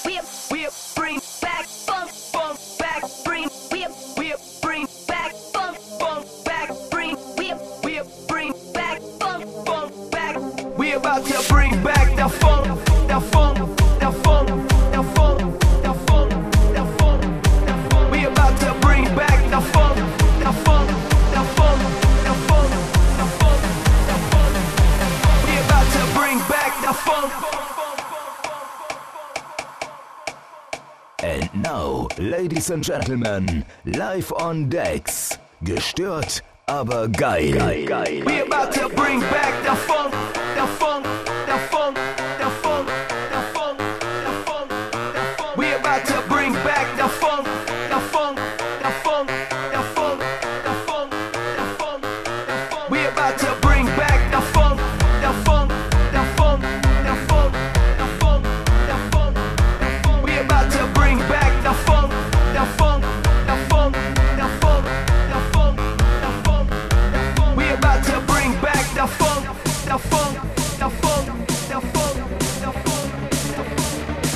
we bring back funk, funk back, bring, we bring back funk, funk back, bring, we bring back funk, funk back. We about to bring back the funk, the funk, the funk, the funk, the funk, the funk, the funk. We about to bring back the funk, the funk, the funk, the funk, the funk, the funk. We about to bring back the funk. And now, ladies and gentlemen, live on decks. Gestört, aber geil. We about to bring back the funk, the funk, the funk, the funk, the funk, the funk, the funk. We about to bring back the funk, the funk, the funk, the funk, the funk, the funk, the funk. We about to bring back the funk, the funk, the funk, the funk, the funk, the funk, the funk. We about to bring back the funk, the funk, the funk, the funk, the funk, the funk, the funk. We about to bring back the funk, the funk, the funk, the funk, the funk, the funk.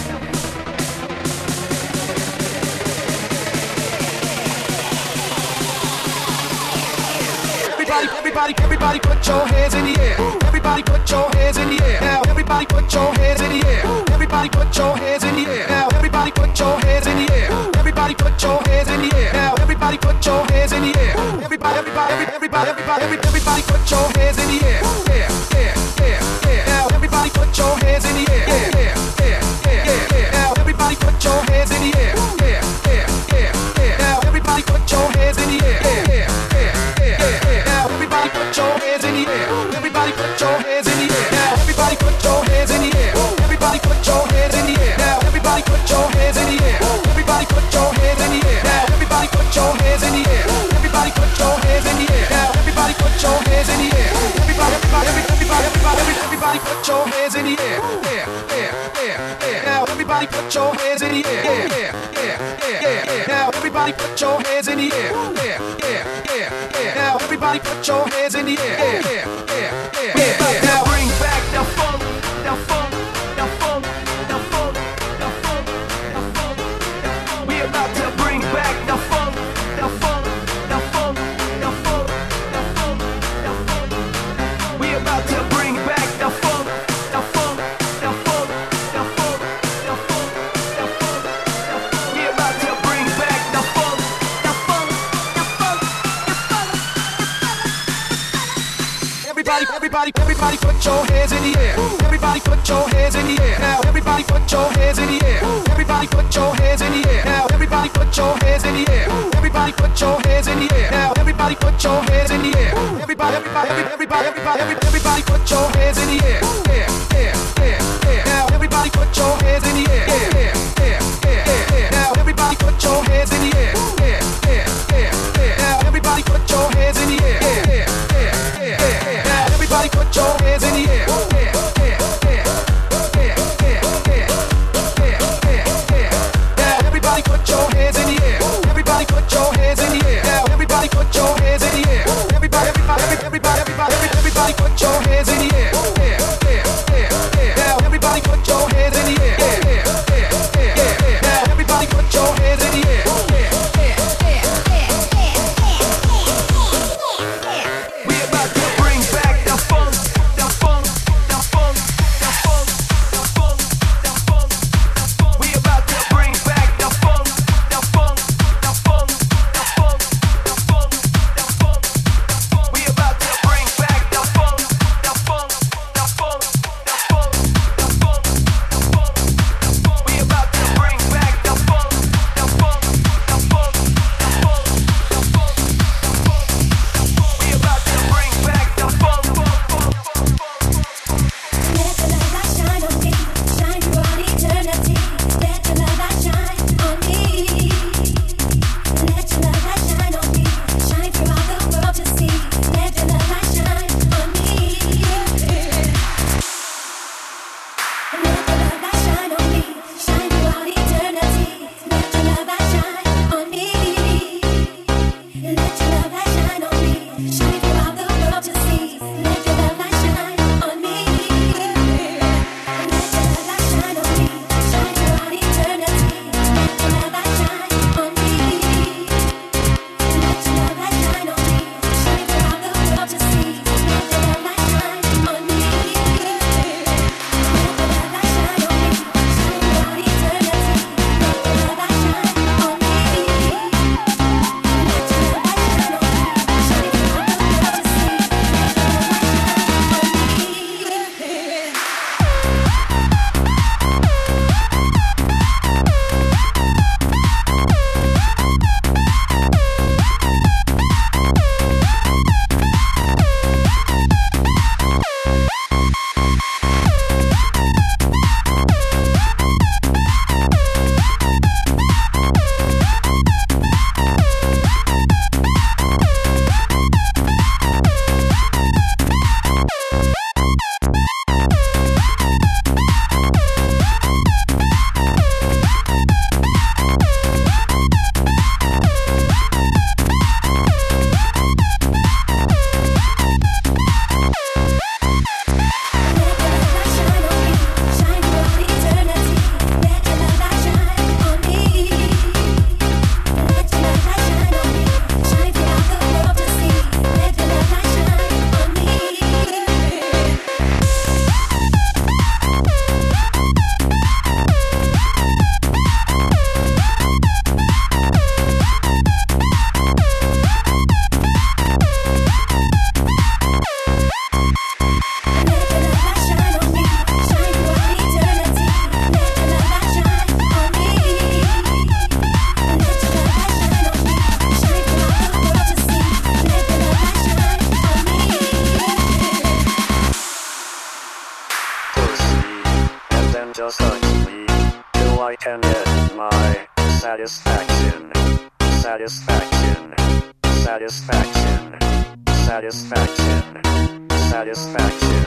Everybody put your hands in the air. Everybody put your hands in the air. Now everybody put your hands in the air. Everybody put your hands in the air. Now everybody put your hands in the air. Everybody put your hands in the air. Now everybody put your hands in the air. Everybody put your hands in the air. Yeah. Now everybody put your hands in the air. Yeah. Now everybody put your hands in the air. Yeah. Now everybody put your hands in the air. Yeah. Now everybody put your hands in the air. Everybody put your hands in the air. Now everybody put your hands in the air. Everybody put your hands in the air. Now everybody put your hands in the air. Everybody put your hands in the air. Now everybody put your hands in the air. Everybody put your hands in the air. Now everybody put your hands in the air. Everybody put your hands in the air. Yeah. Now everybody put your hands in the air. Yeah. Now everybody put your hands in the air. Yeah. Now everybody put your hands in the air. Yeah. We about to bring back the funk, the funk, the funk, the funk, the funk, the funk, the funk. We about to bring back the funk, the funk, the funk, the funk, the funk, the funk, the funk. We about to bring back the funk, the funk, the funk, the funk, the funk, the funk, the funk. We about to bring back the funk, the funk, the funk, the funk, the funk. Everybody put your hands in the air. Everybody put your hands in the air. Now everybody put your hands in the air. Everybody put your hands in the air. Now everybody put your hands in the air. Everybody put your hands in the air. Now everybody put your hands in the air. Everybody put your hands in the air. Yeah. Now everybody put your hands in the air. Yeah. Now everybody put your hands in the air. Yeah. Now everybody put your hands in the air. Yeah. Now everybody put your hands in the air. Now everybody put your hands in the air. Everybody put your hands in the air. Now everybody put your hands in the air. Everybody put your can get my satisfaction, satisfaction, satisfaction, satisfaction, satisfaction.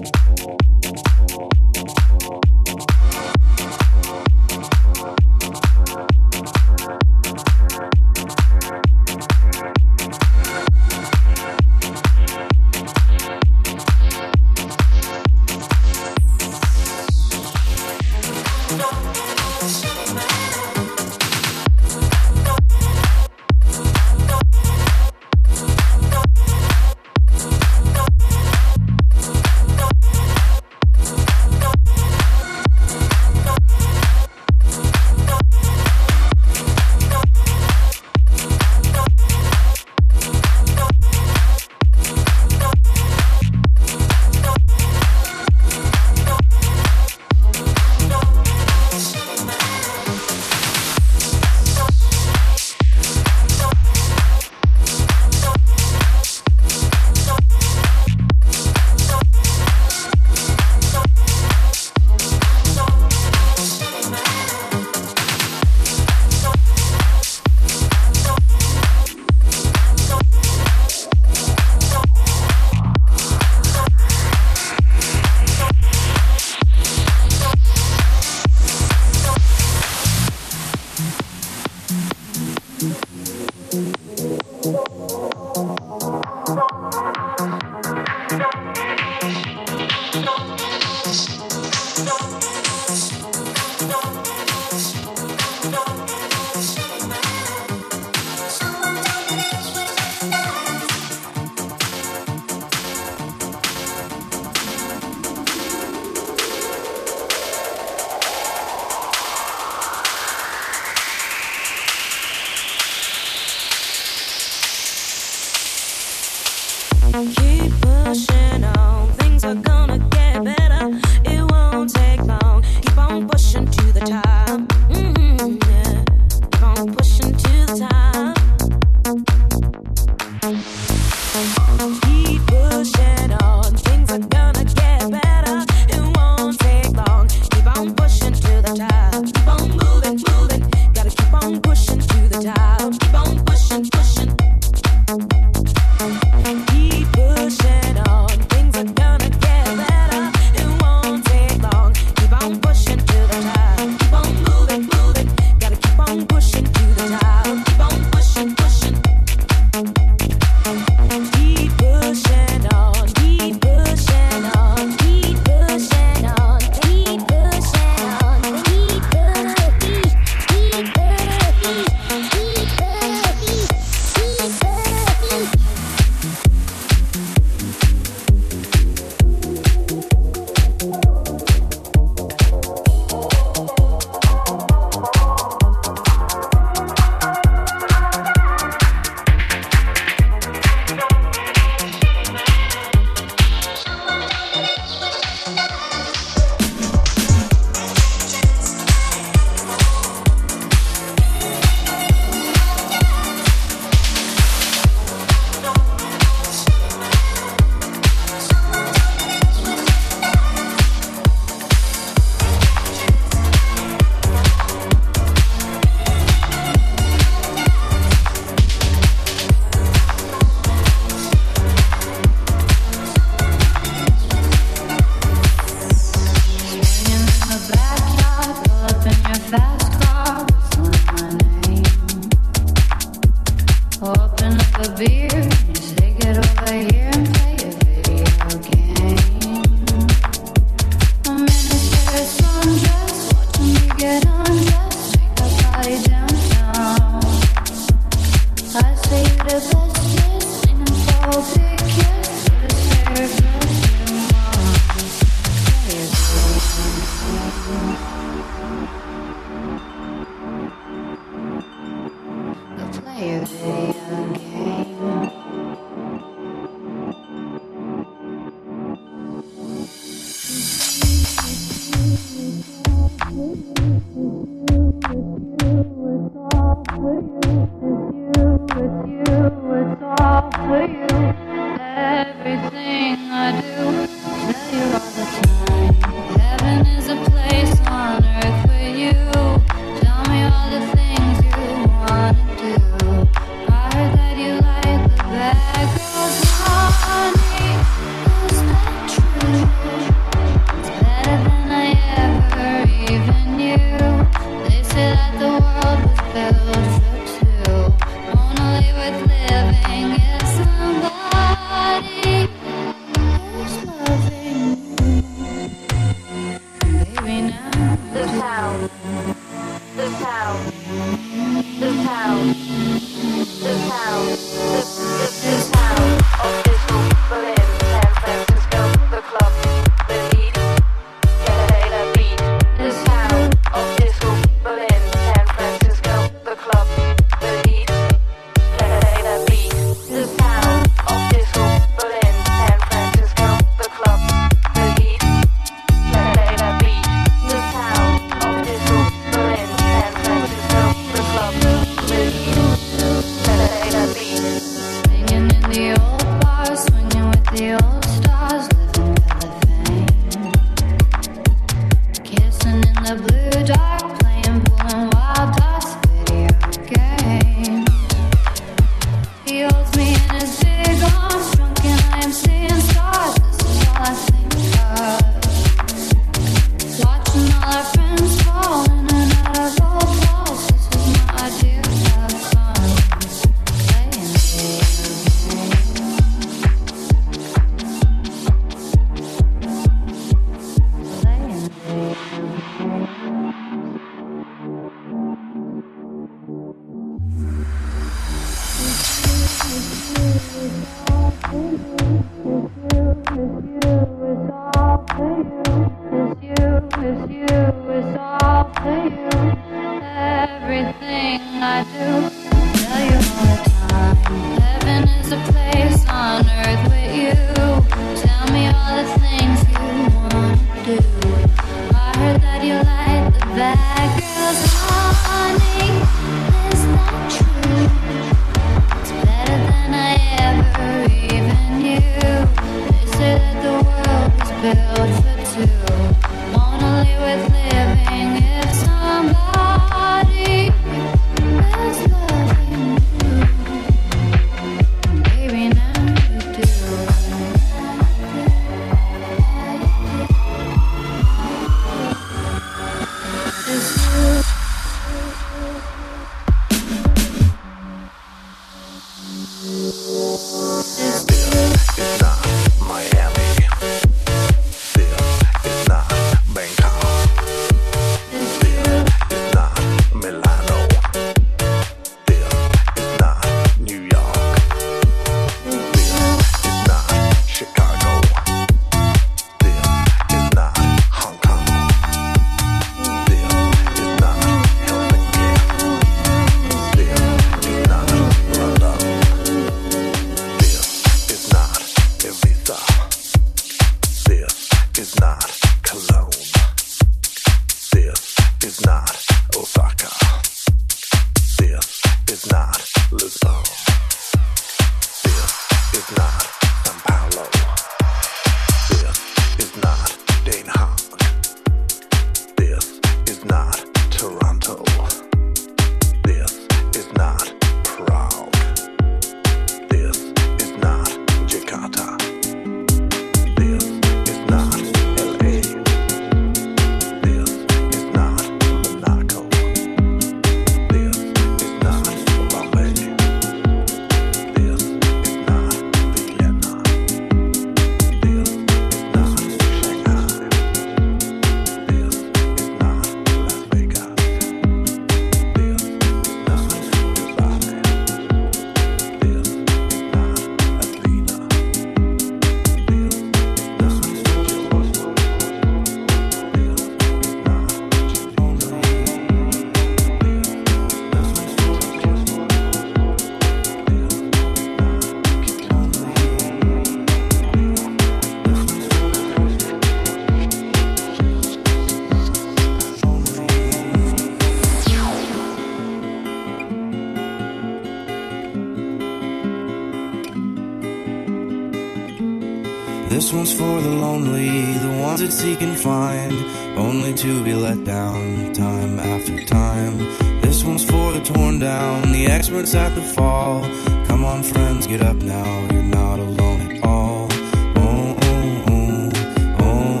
This one's for the lonely, the ones that seek and find, only to be let down time after time. This one's for the torn down, the experts at the fall. Come on friends, get up now, you're not alone at all. Oh, oh, oh, oh,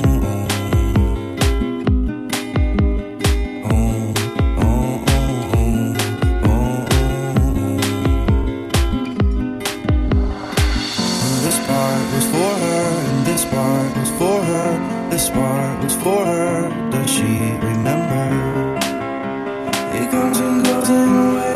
oh, oh, oh, oh, oh, oh. This part was for her, and this part was for her. This part was for her, does she remember? It comes and goes in waves.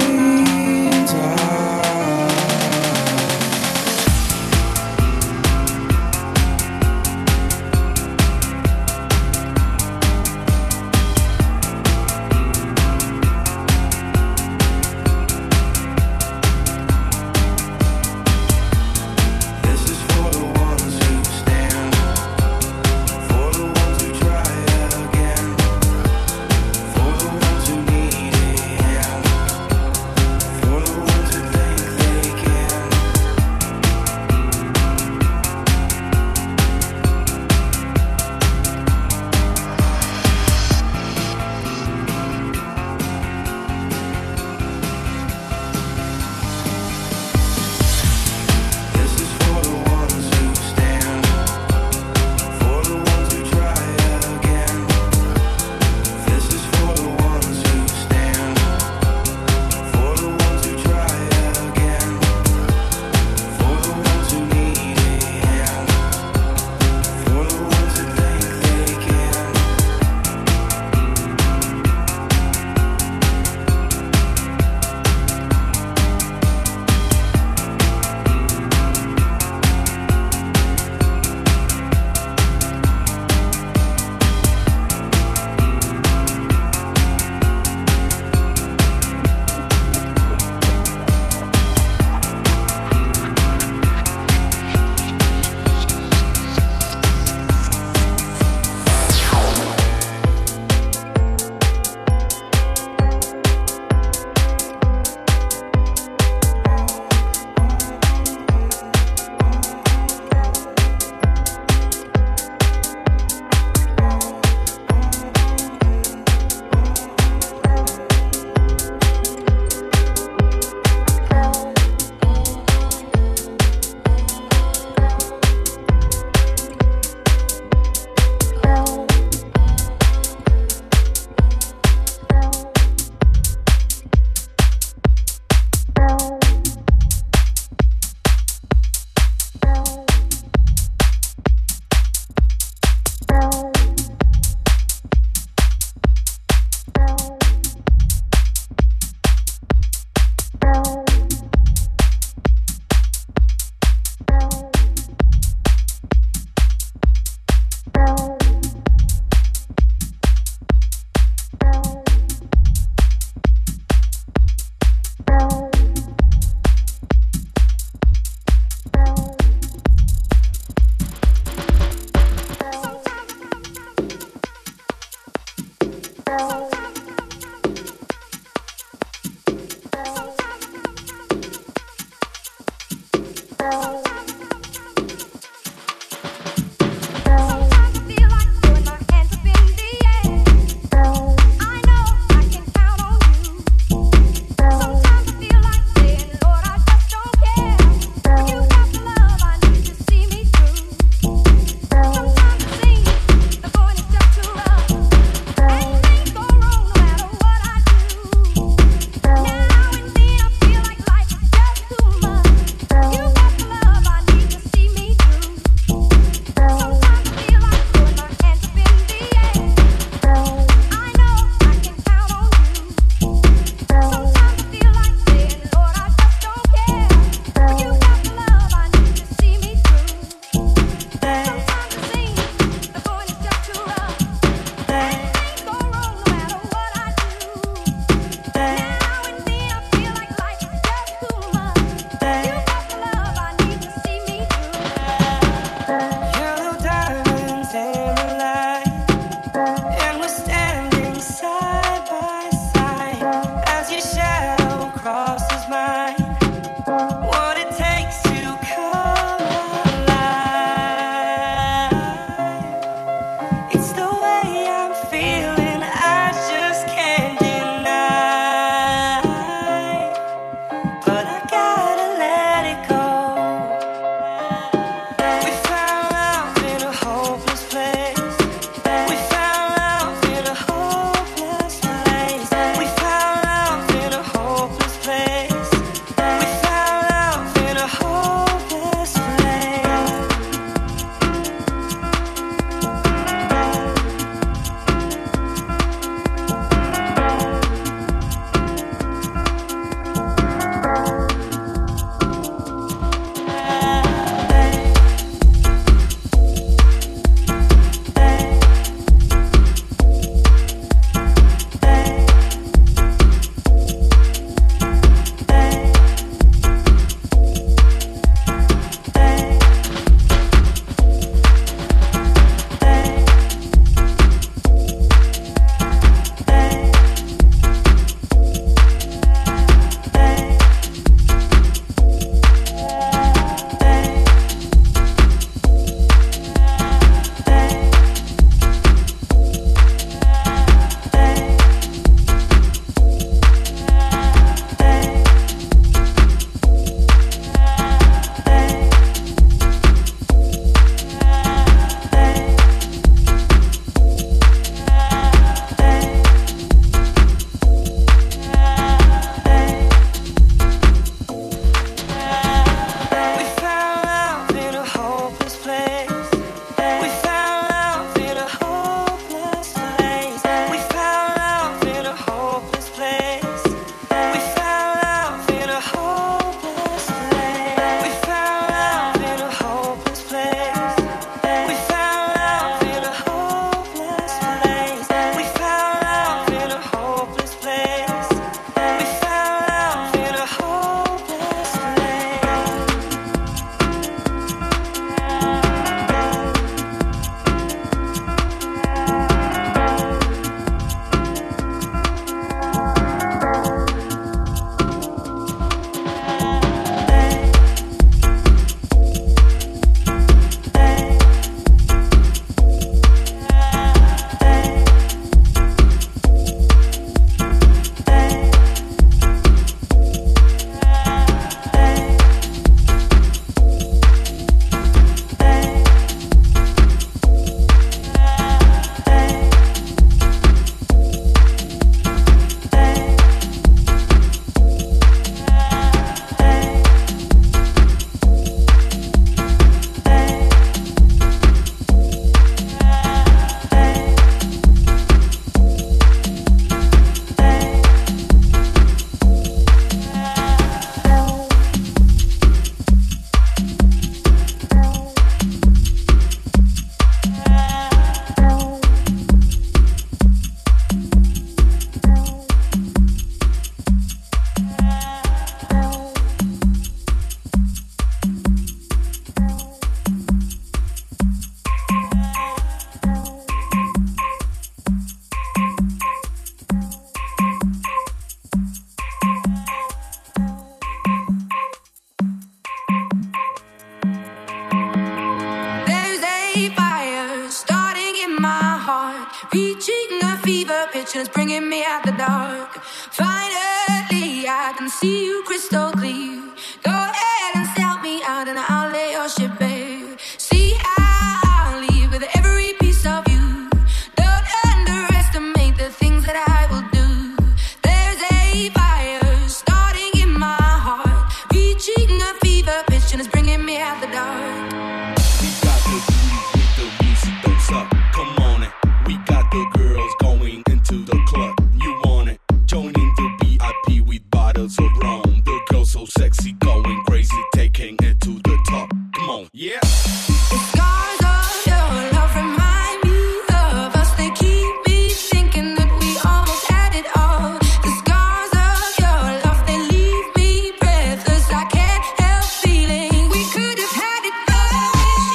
reaching a fever pitch and it's bringing me out the dark. Finally, I can see you crystal clear. Go ahead and sell me out and I'll lay your ship bare. See, I'll leave with every piece of you. Don't underestimate the things that I will do. There's a fire starting in my heart, reaching a fever pitch and it's bringing me out the dark. We got the groove with the music, don't suck. Come on it. We got the girls going into the club. You want it? Joining the VIP with bottles of rum. The girls so sexy, going crazy, taking it to the top. Come on, yeah. The scars of your love remind me of us. They keep me thinking that we almost had it all. The scars of your love, they leave me breathless. I can't help feeling we could have had it all.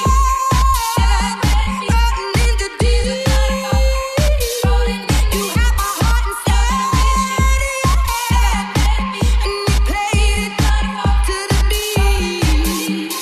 Rotten into diesel. You had my heart inside, and you played it to the beat.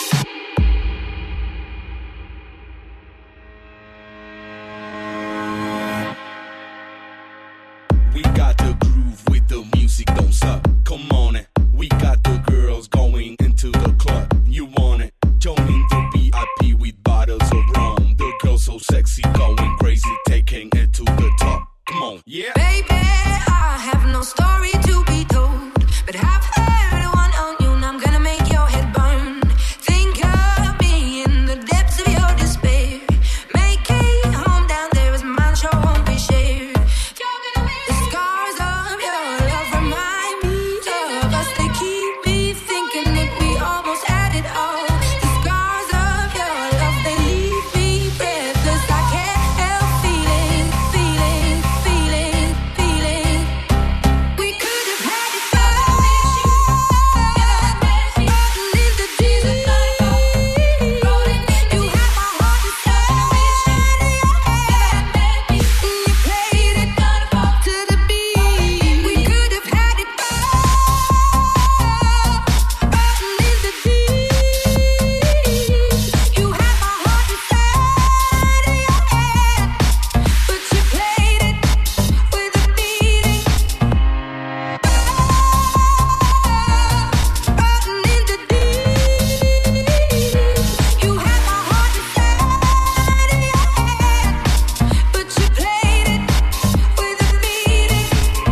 We got the groove with the music, don't suck. Come on it. We got the girls going into the club. You want it? Joining the VIP with bottles of rum. The girls so sexy, going crazy, taking it to the top. Come on, yeah. Baby, I have no story to be told, but I've heard one on you and I'm gonna make your head burn. Think of me in the depths of your despair. Make a home down there as mine, sure won't be shared. The scars of your love remind me of us. They keep me thinking that we almost had it all. The scars of your love, they leave me breathless. I can't help feeling. We could have had it all. Rotten into diesel. You had my heart inside, and you played it to the beat. We could have had it all. Rotten into diesel. You had my heart inside, but you played it with a beating. Rotten into diesel. You had my heart inside, but you played it with a beating.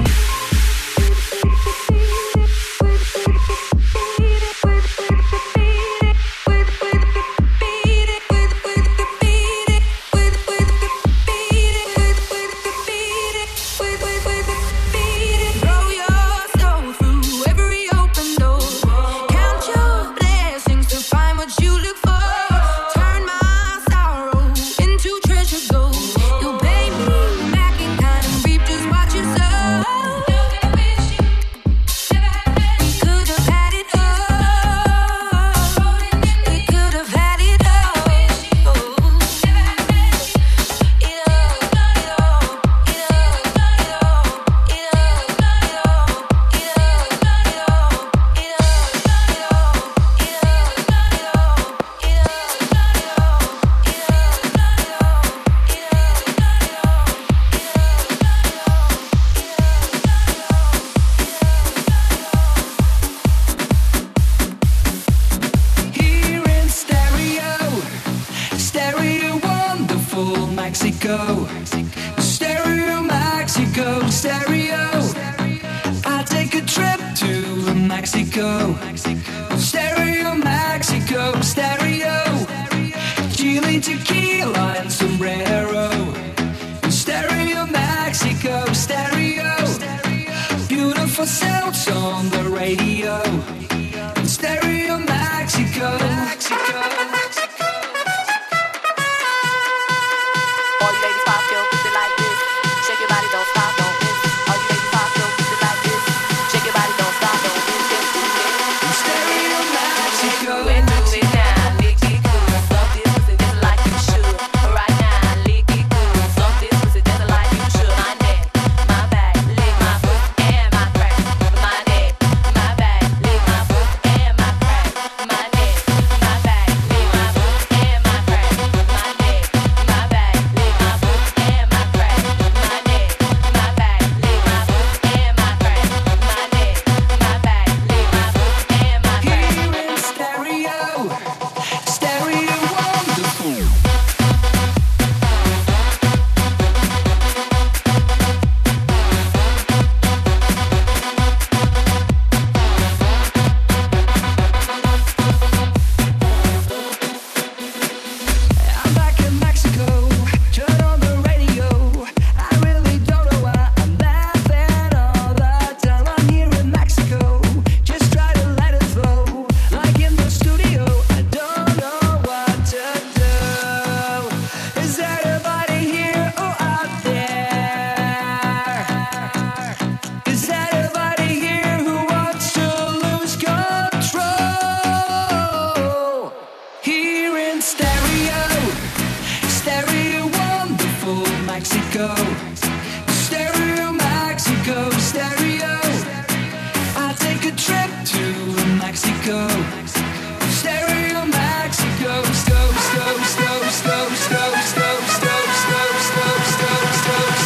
Throw your soul through every open door. Count your blessings to find what you look for. Turn my sorrow into treasure gold. You'll pay me back in kind and reap just what you sow. We could have had it all. We could have had it all. Here in stereo wonderful Mexico. Stereo Mexico, stereo. I take a trip to Mexico. Stereo Mexico, stereo. Chile, tequila, and sombrero. Stereo Mexico, stereo. Beautiful sounds on the radio. Stereo Mexico, Mexico. All you ladies pop your pussy like this. Shake your body, don't stop, don't miss. All you ladies pop your pussy like this. Shake your body, don't stop, don't miss. Just do it. Stereo Mexico. Do it now, lick it good. Fuck this pussy just like you should. Right now, lick it good. Fuck this pussy just like you should. My neck, my back, lick my foot and my crack. My neck, my back, lick my foot and my crack. My neck, Mexico. Stereo Mexico, stereo. I'll take a trip to Mexico. Stereo Mexico, stove, stove, stove, stove, stove, stove, stove, stove, stove, stove, stove, stove,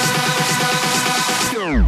stove.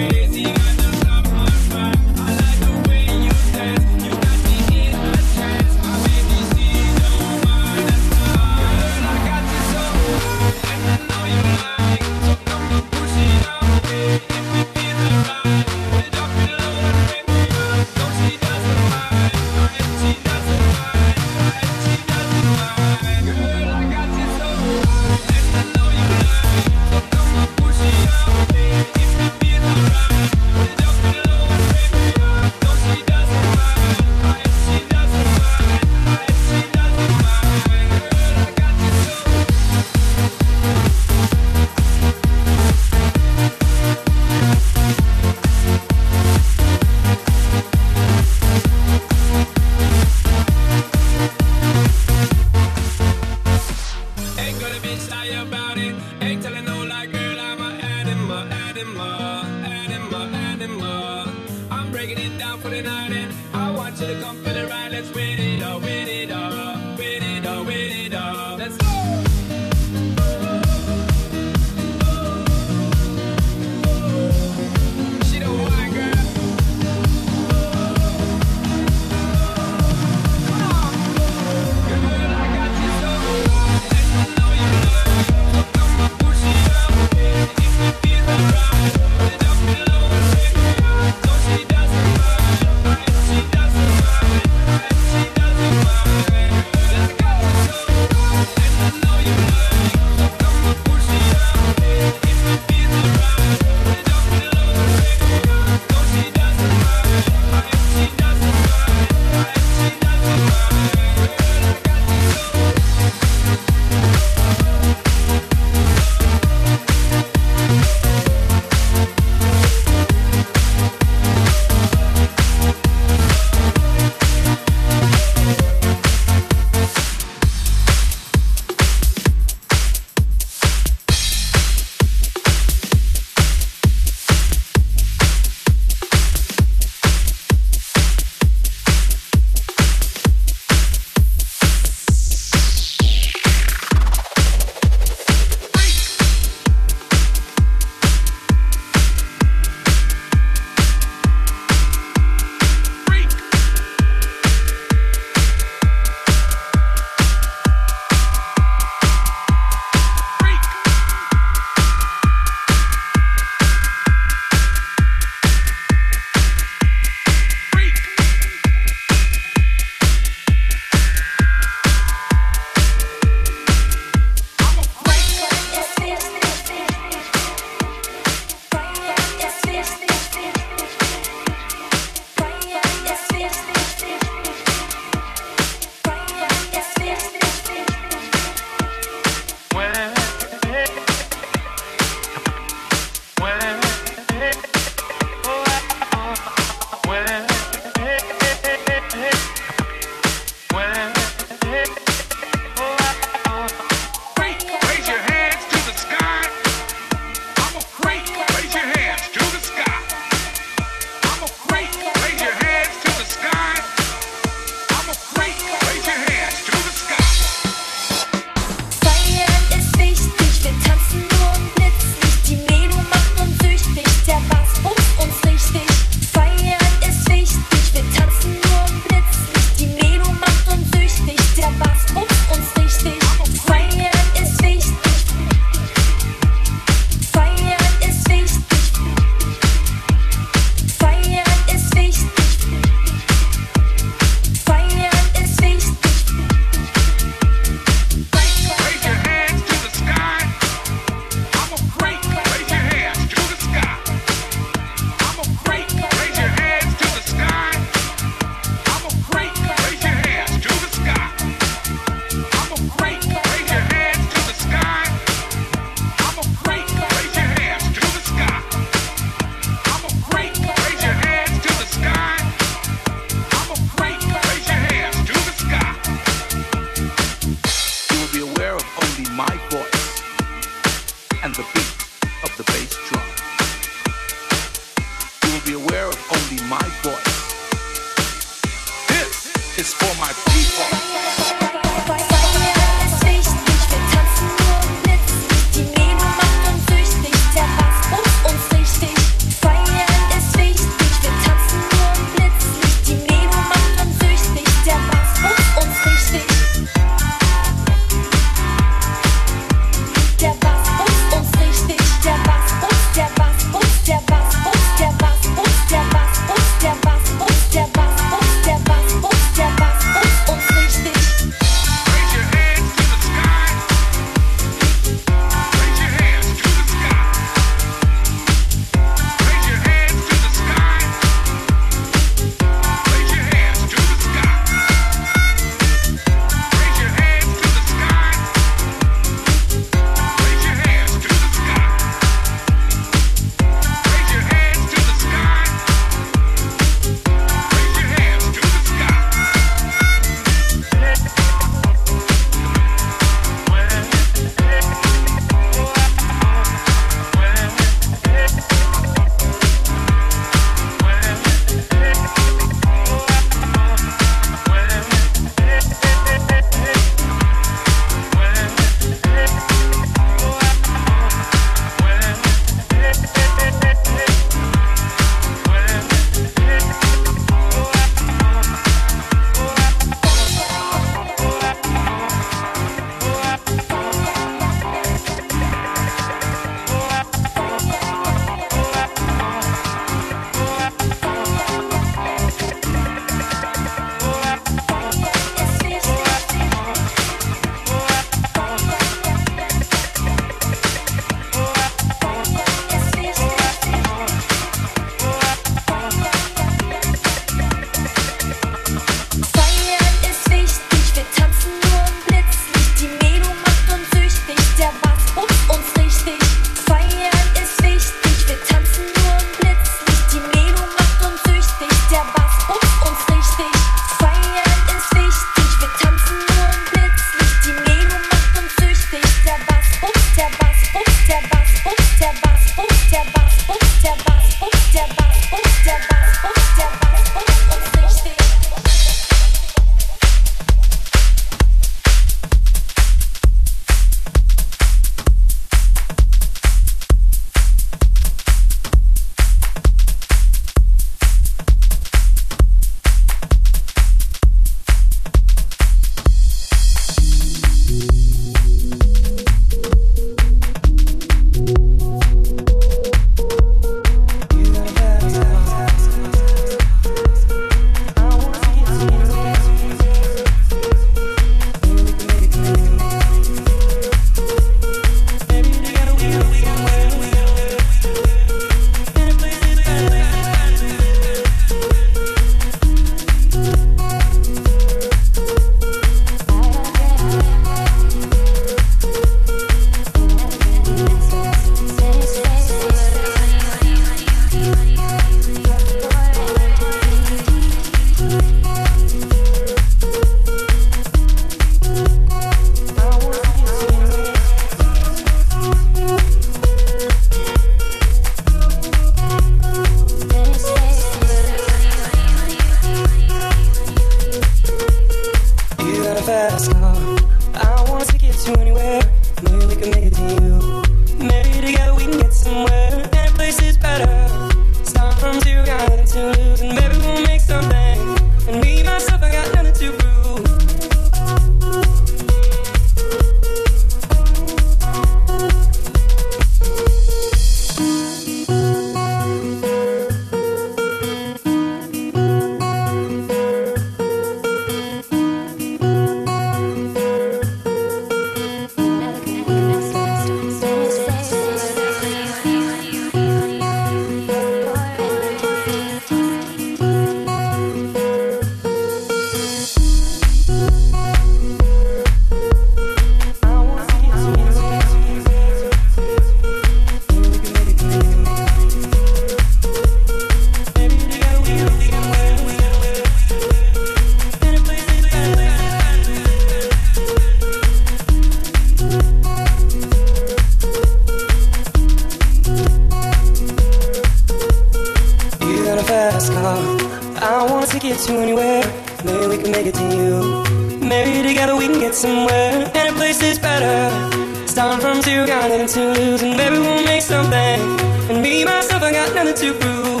I want a ticket to anywhere. Maybe we can make it to you. Maybe together we can get somewhere. Any place is better. Starting from zero, got nothing to lose, and maybe we'll make something. And me, myself, I got nothing to prove.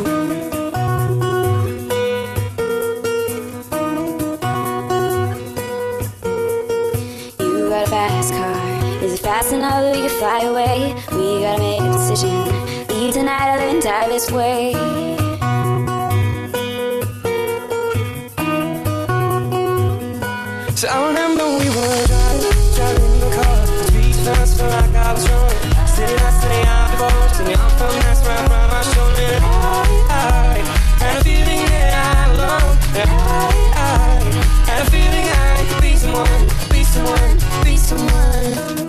You got a fast car. Is it fast enough that we can fly away? We gotta make a decision. Leave tonight or live and die this way. So I remember we were driving in your car. Streets fast, felt like I was drunk. Sitting out before, singing off from that's right around my shoulder. I had a feeling that I belonged. I had a feeling I could be someone, be someone, be someone.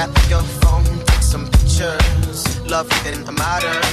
grab your phone, take some pictures. Love in modern.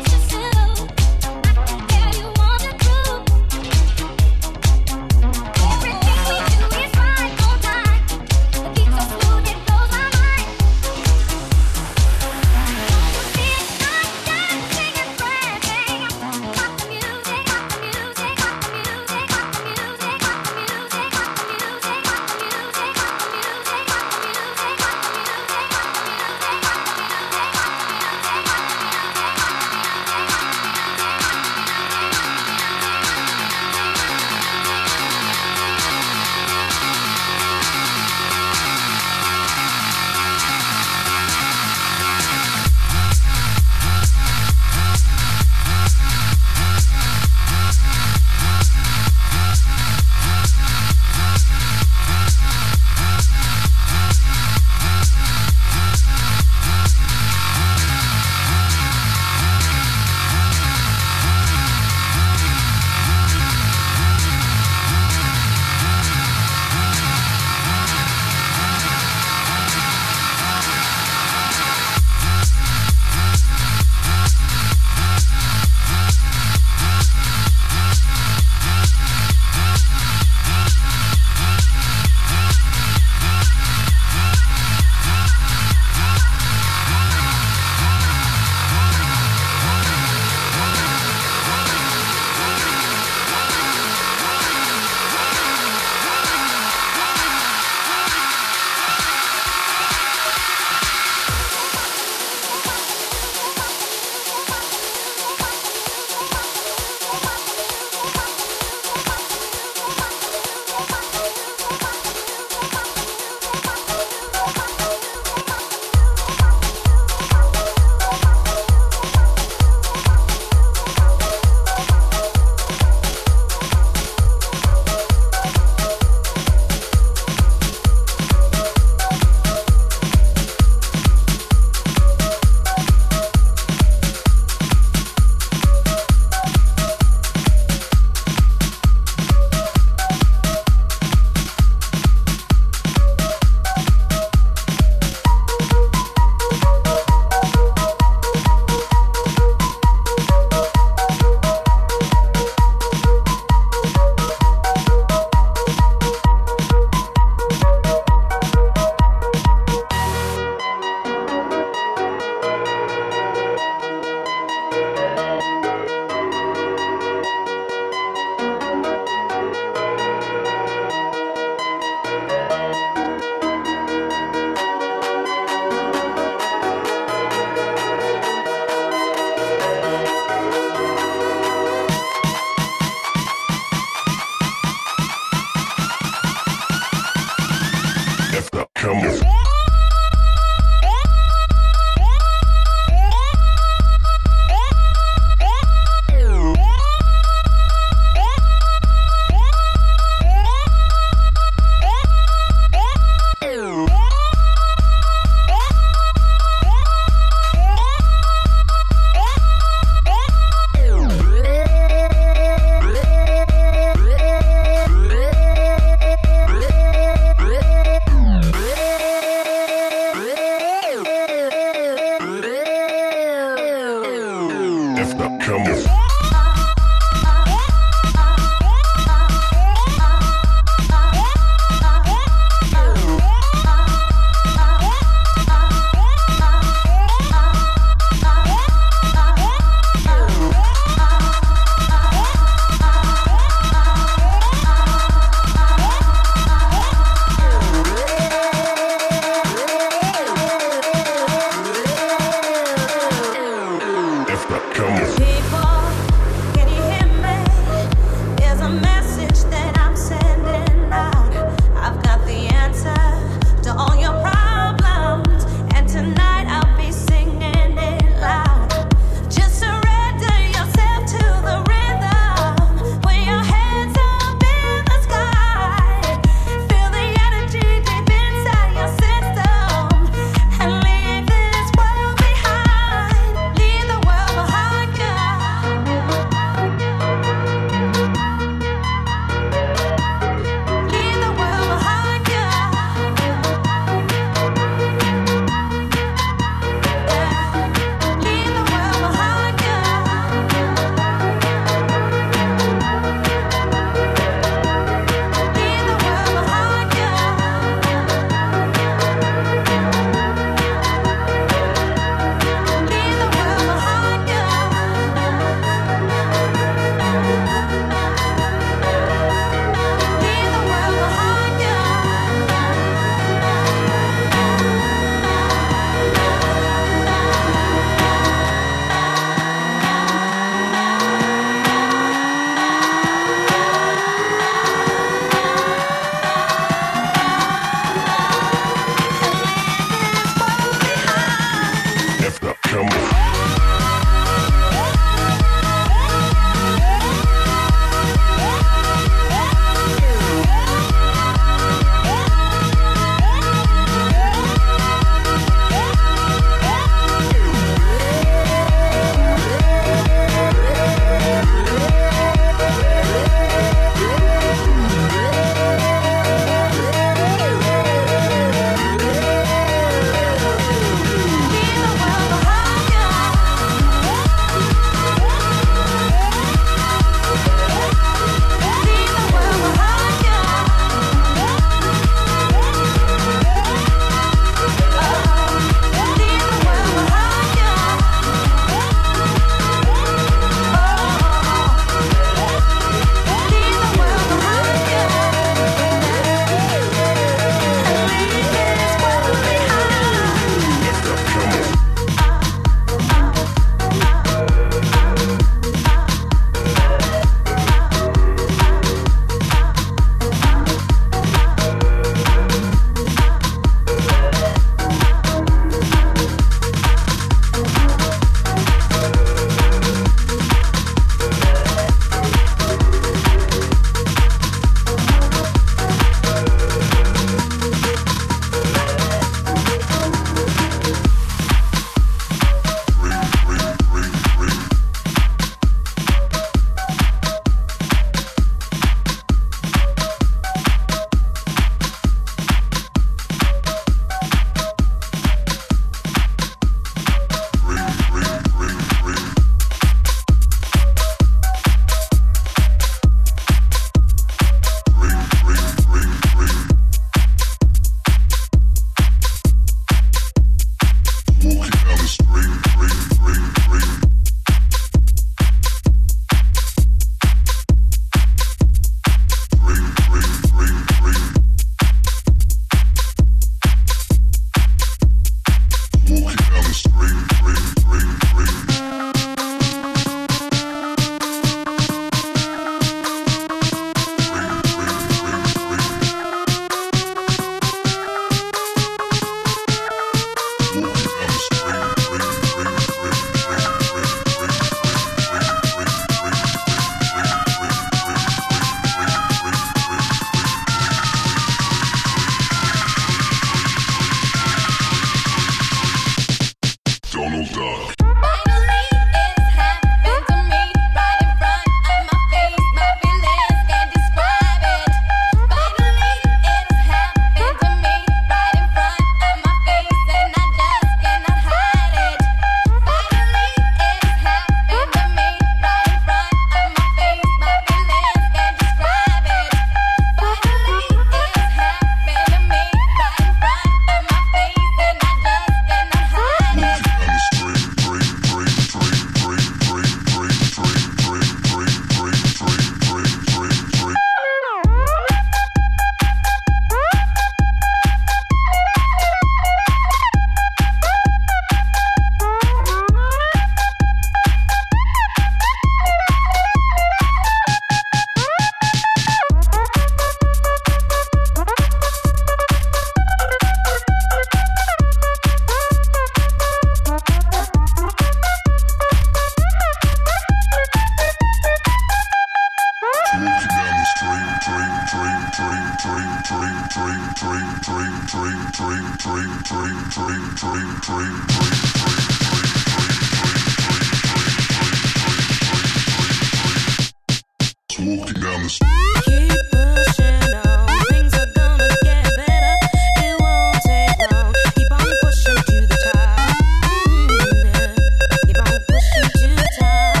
Walking down the street. Keep pushing on, things are gonna get better. It won't take long. Keep on pushing to the top. Keep on pushing to the top.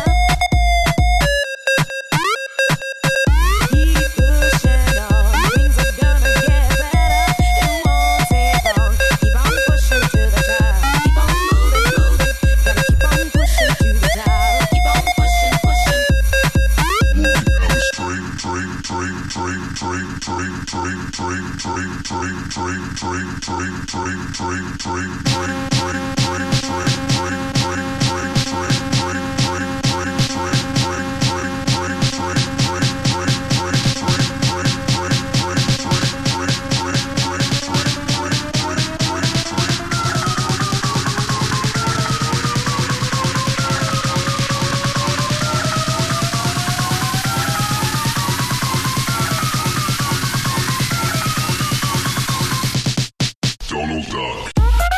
Keep pushing on, things are gonna get better. It won't take long. Keep on pushing to the top. Keep on moving. Gotta keep on pushing to the top. Keep on pushing. Donald Duck.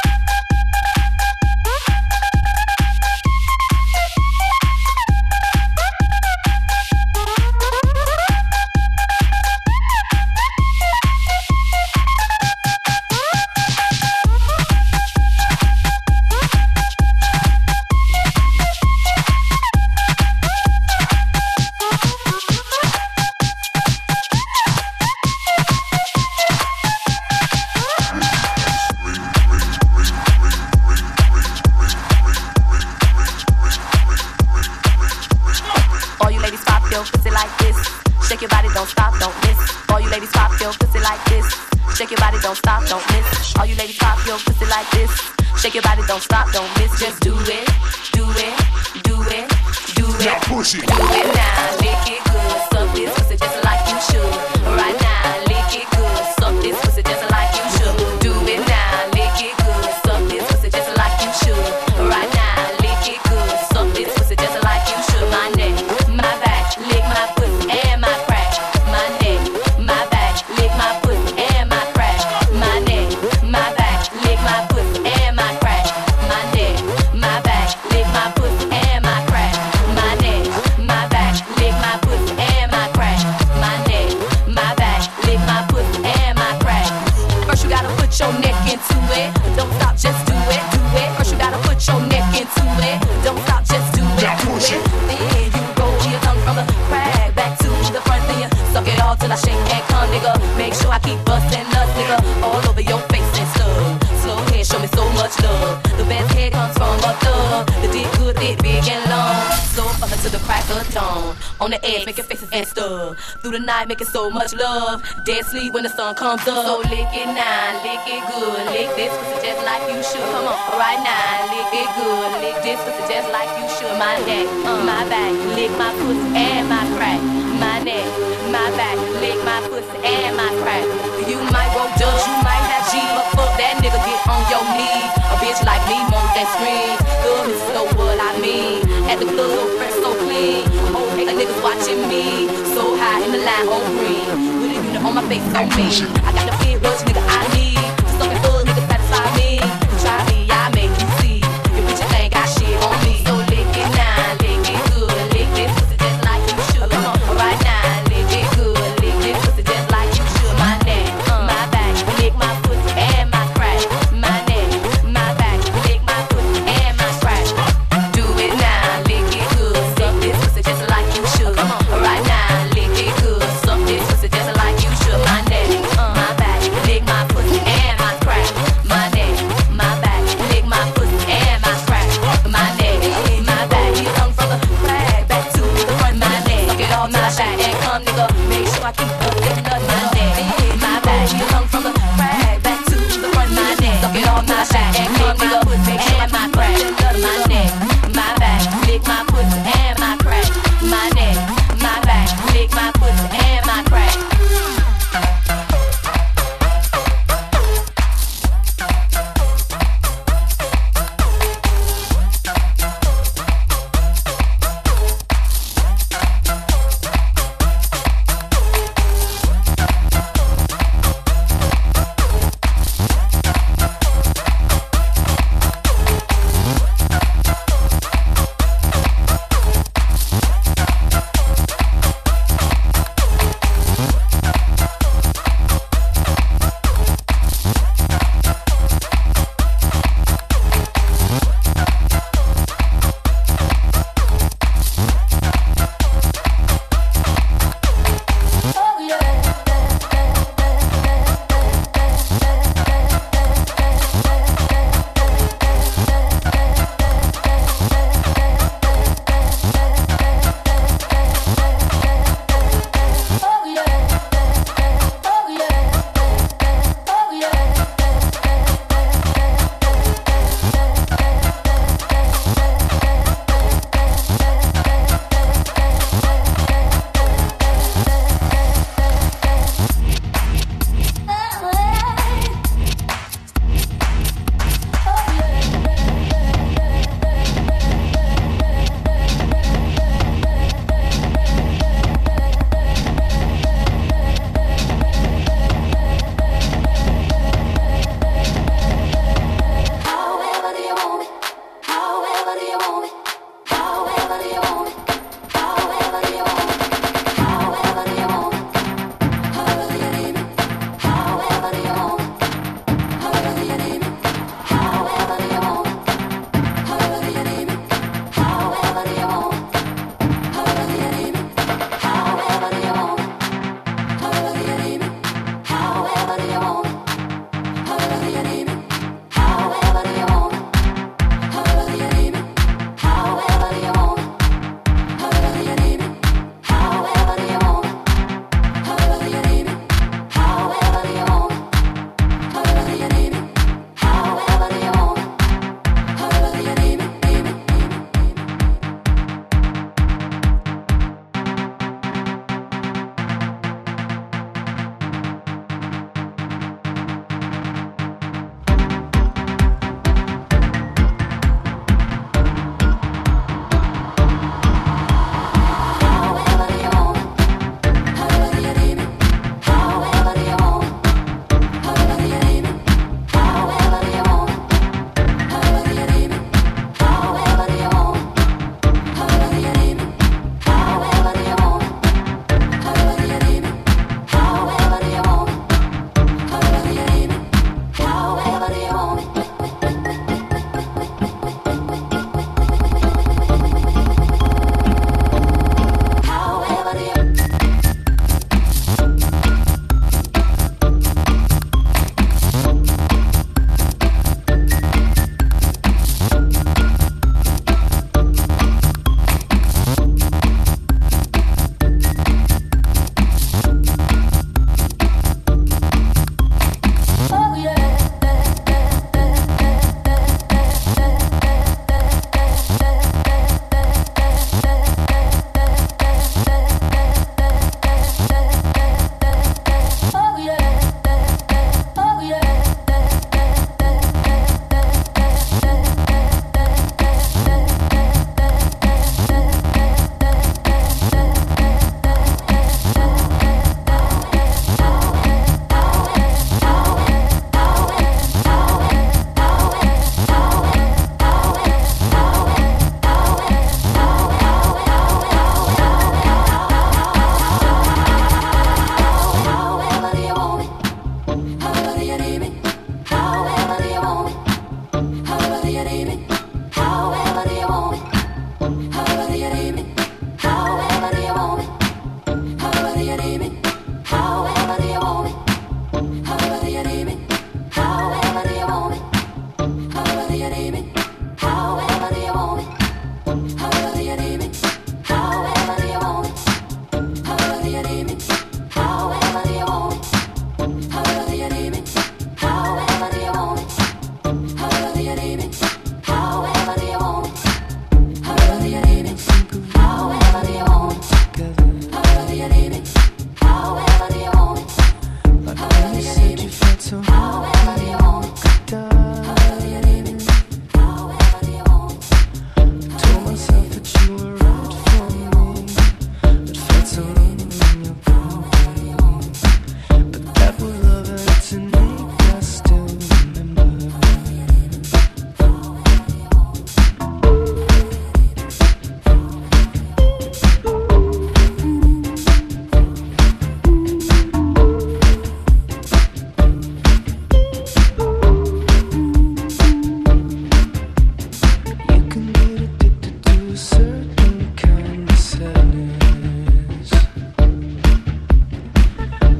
All you ladies pop your pussy like this. Shake your body, don't stop, don't miss. All you ladies pop your pussy like this. Shake your body, don't stop, don't miss. All you ladies pop your pussy like this. Shake your body, don't stop, don't miss. Just do it, do it, do it, do it. Now push it. Do it now, lick it good. Suck this pussy just like you should. Right now, lick it good. Suck this pussy just like you should. Do it now, lick it good. Suck this pussy just like you should. Right now, lick it good. Suck this pussy just like you should. My neck, my back, lick my pussy and my crack. My neck, my back, lick my pussy and my crack. My neck, my back, lick my pussy and my crack. My neck, my back, lick my pussy and my crack. My neck, my back, lick my pussy and my crack. My neck, my back, lick my pussy and my crack. First you gotta put your neck into it. Don't stop, just do it, do it. First you gotta put your neck into it. Don't stop, just do it, do it. Then you roll your tongue from the crack back to the front. Then you suck it all till I shake and come, nigga. Make sure I keep busting nuts, nigga, all over your face and stuff. Slow head, show me so much love. The best head comes from a thug. The dick good, thick, big and long. So fucking to the crack of dawn. On the edge, making faces and stuff. Through the night, making so much love. Dead sleep when the sun comes up. So lick it now, lick it good. Lick this pussy just like you should. Come on, right now, lick it good. Lick this pussy just like you should. My neck, my back, lick my pussy and my crack. My neck, my back, lick my pussy and my crack. You might go Dutch, you might have G, but fuck that nigga, get on your knees. A bitch like me won't that scream. Good, you know what I mean. At the club, fresh so clean. Oh, hey, a niggas watching me. So high in the line on green. With a unit on my face on me. I got the big rush, nigga, I need. Just so full, nigga, satisfy me. Try me, I make you see. Your bitch ain't got shit on me. So lick it now, lick it good. Lick this pussy just like you should. Come on, right now, lick it good. Lick this pussy just like you should. My neck, my back, lick my pussy and my crack. My neck, my back, lick my pussy and my crack. Do it now, lick it good. Suck this pussy just like you should. Come on, right now, lick it good. Suck this pussy just like you should. My neck, my back, lick my pussy and my crack. My neck, my back, lick my pussy and my crack. My neck, my back, you come from the crack back to the front. My neck, suck it all to my back and come, nigga. Make sure I keep up with nut. My neck, my back, you come from the crack back to the front. My neck, suck it all to my back and come, nigga. Make sure I keep up with nut. My neck, my back, lick my pussy and my crack. My neck, my back, lick my pussy and my crack.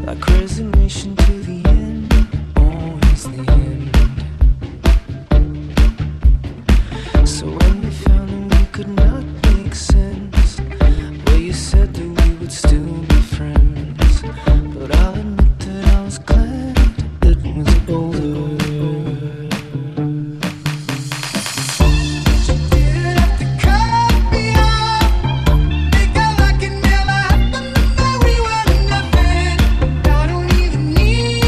like resignation to the end, always the end. So when we found that we could not make sense, well, you said that we would still be friends, but I'll admit that I was glad it was over. Need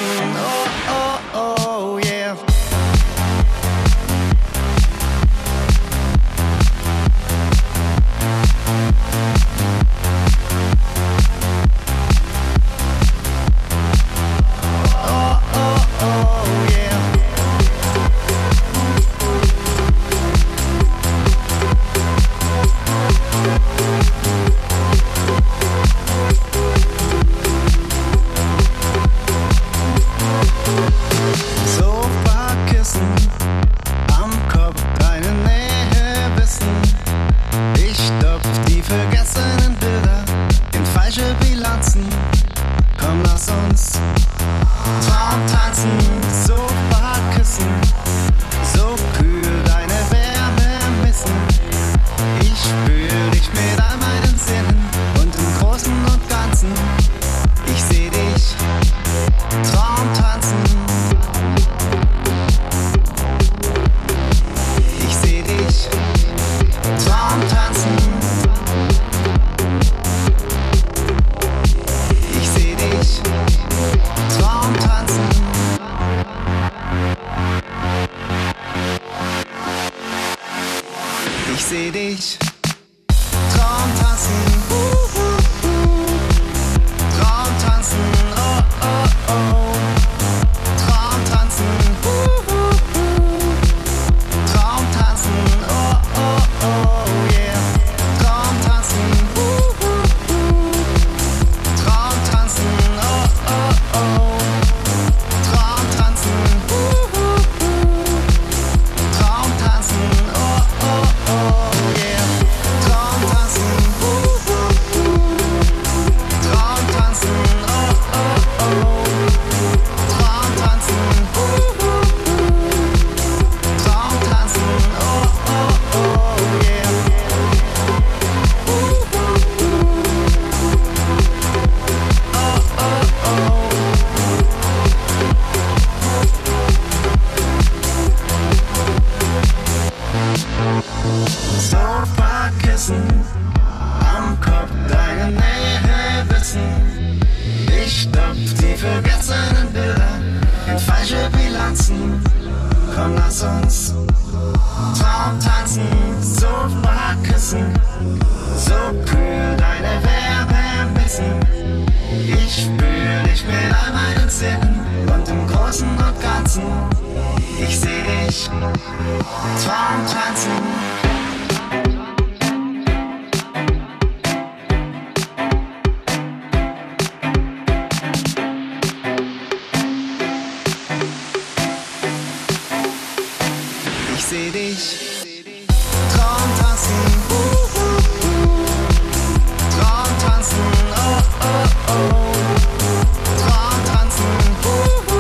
Traumtanzen, oh, oh, oh, yeah. Sofakissen am Kopf, deine Nähe wissen. Ich stopf die vergessenen Bilder in falsche Bilanzen. Komm, lass uns Traumtanzen, Sofakissen, so kühl deine Wärme missen. Ich spür dich mit all meinen Sinnen und im Großen und Ganzen. Ich seh dich Traumtanzen. Ich seh dich Traumtanzen. Ich seh dich Traumtanzen. Ich seh dich Traumtanzen. Traumtanzen, oh, oh, oh. Traumtanzen. Traumtanzen, oh, oh, oh, yeah. Traumtanzen. Traumtanzen, oh, oh, oh. Traumtanzen. Traumtanzen, oh, oh, oh, yeah. Traumtanzen. Traumtanzen, oh, oh, oh. Traumtanzen. Traumtanzen, oh, oh, oh, yeah. Sofakissen am Kopf, deine Nähe wissen. Ich stopf die vergessenen Bilder in falsche Bilanzen. Komm, lass uns Traumtanzen, Sofakissen, so kühl deine Wärme missen. Ich spür dich mit all meinen Sinnen und im Großen und Ganzen. Ich seh dich Traumtanzen. Ich seh dich Traumtanzen. Traumtanzen, oh, oh, oh. Traumtanzen.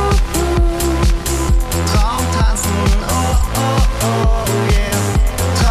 Traumtanzen, oh, oh, oh, yeah.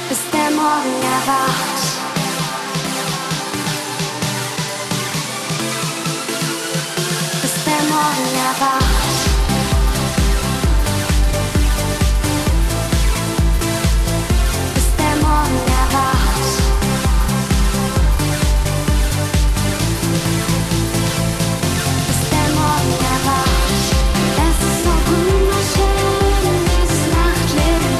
bis der Morgen erwacht. Bis der Morgen erwacht. Bis der Morgen erwacht. Bis der Morgen erwacht. Es ist so wunderschön, dieses Nachtleben.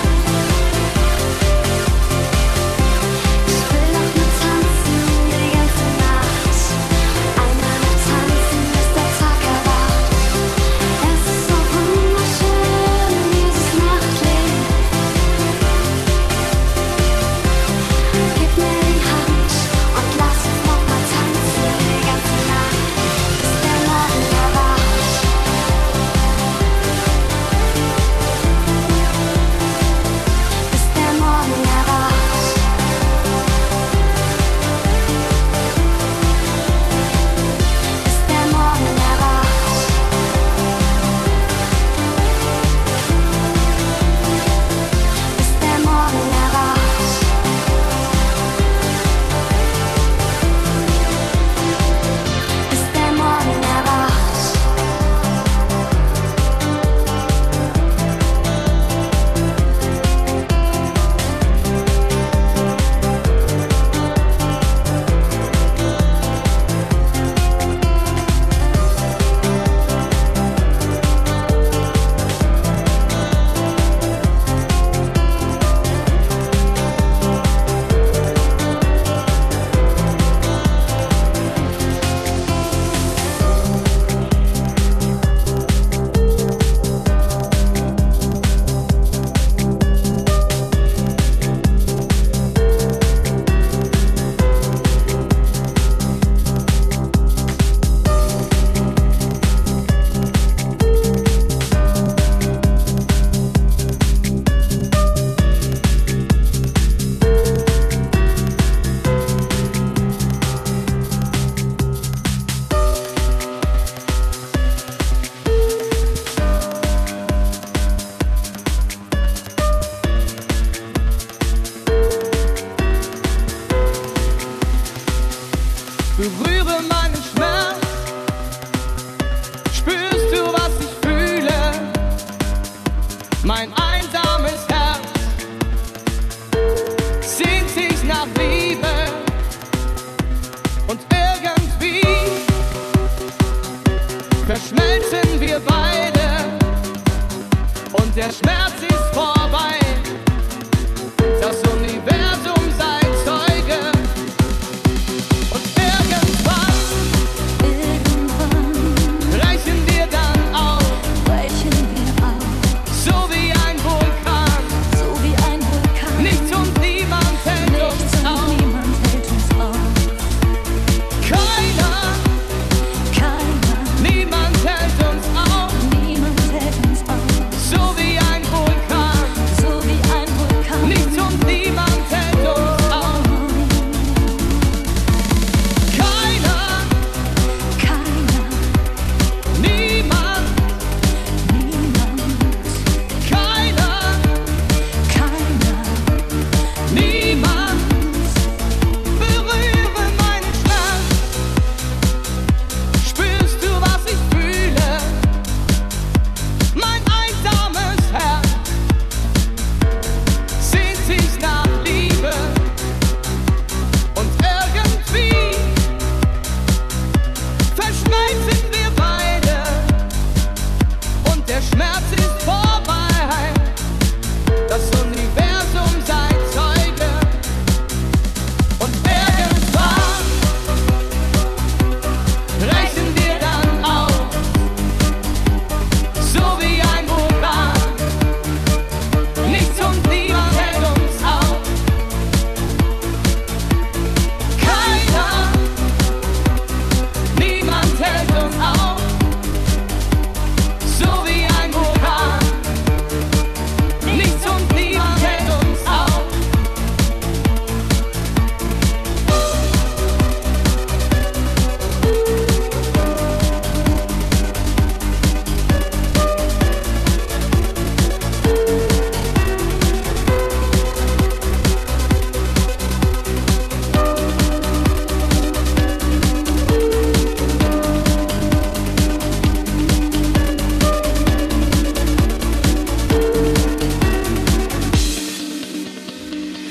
Ich will doch nur tanzen die ganze Nacht. Einmal noch tanzen, bis der Tag erwacht.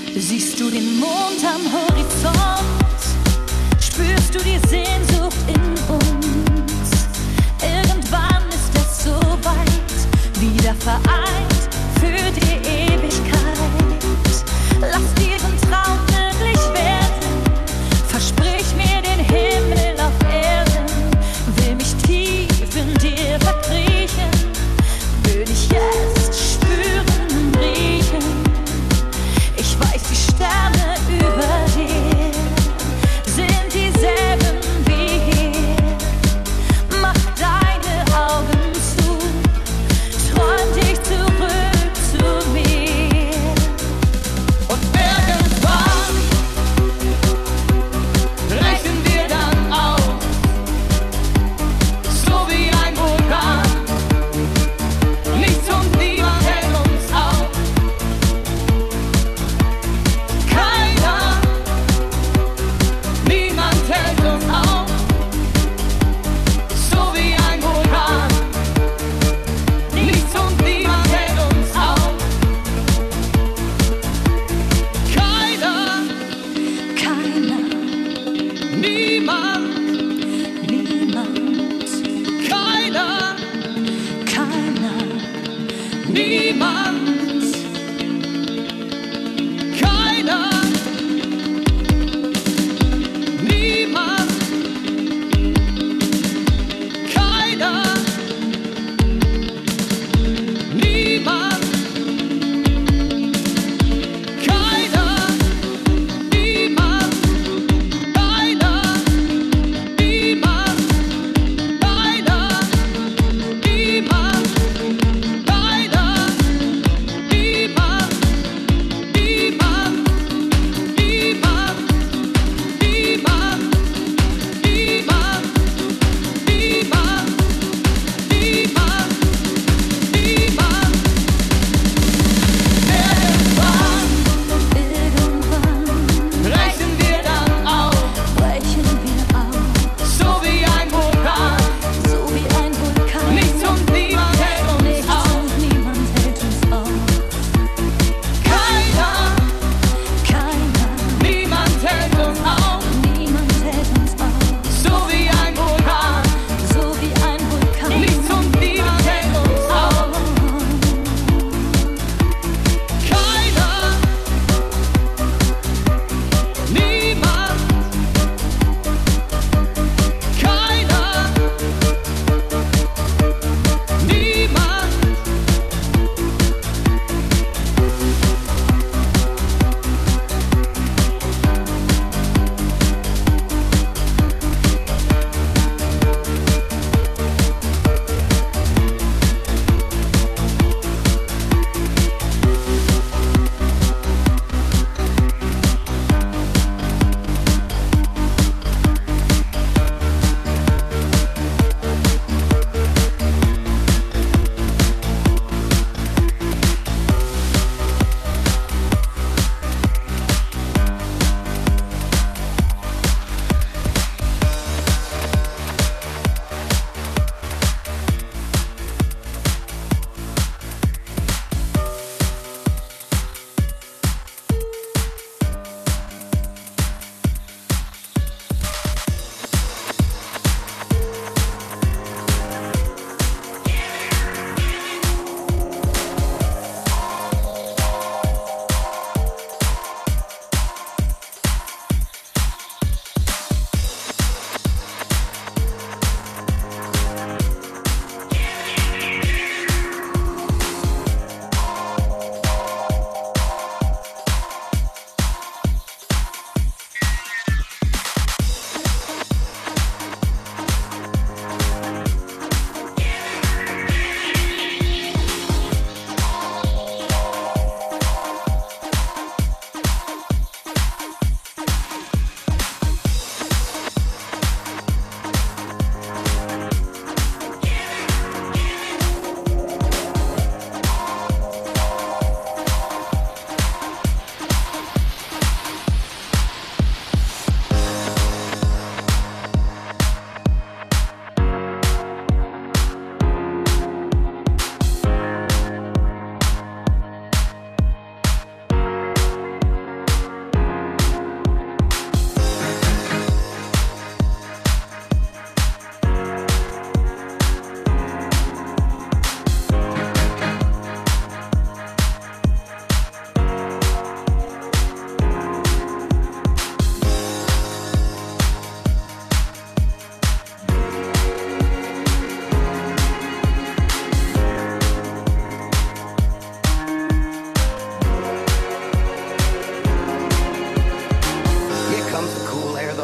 Siehst du den Mond am Horizont? Spürst du die Sehnsucht in uns? Irgendwann ist es so weit, wieder vereint für die Ewigkeit. Lass diesen Traum möglich werden. Versprich mir den Himmel auf Erden. Will mich tief in dir verkriechen. Will dich jetzt spüren und riechen. Ich weiß, die Sterne über dir sind dieselben wie hier. Mach deine Augen zu, träum dich zurück.